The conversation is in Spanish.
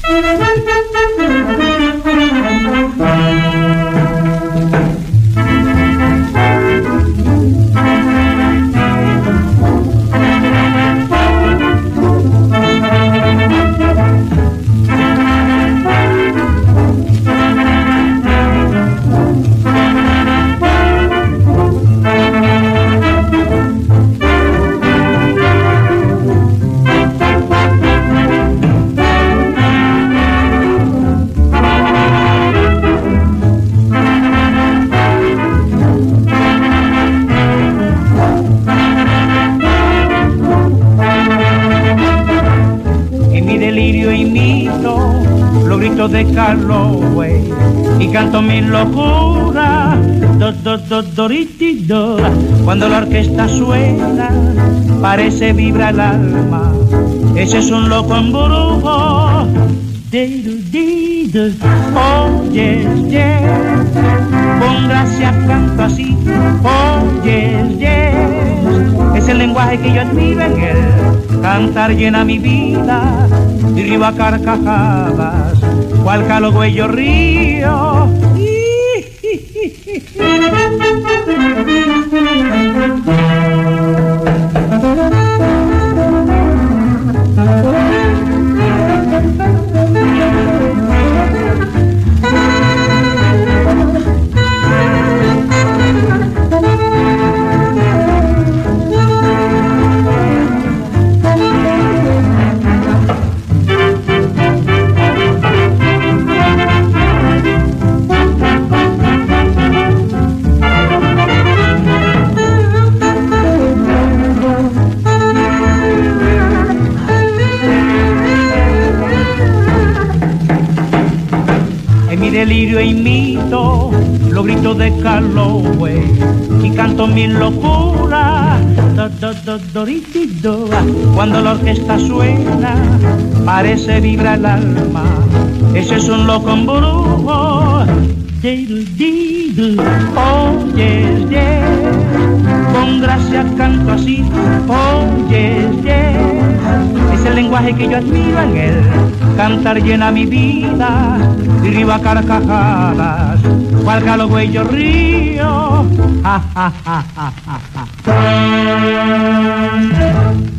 Imito los gritos de Calloway y canto mi locura, do. Cuando la orquesta suena, parece vibra el alma. Ese es un loco embrujo. Oh yes, con gracia canto así. Oh yes, es el lenguaje que yo admiro en él. Cantar llena mi vida y río a carcajadas, cual Calloway yo río. En mi delirio imito los gritos de Calloway y canto mi locura, do. Cuando la orquesta suena, parece vibra el alma. Ese es un loco embrujo. Oh yes, con gracia canto así. Oh yes, es el lenguaje que yo admiro en él. Cantar llena mi vida y río a carcajadas, cual Calloway yo río. Ja, ja, ja, ja, ja.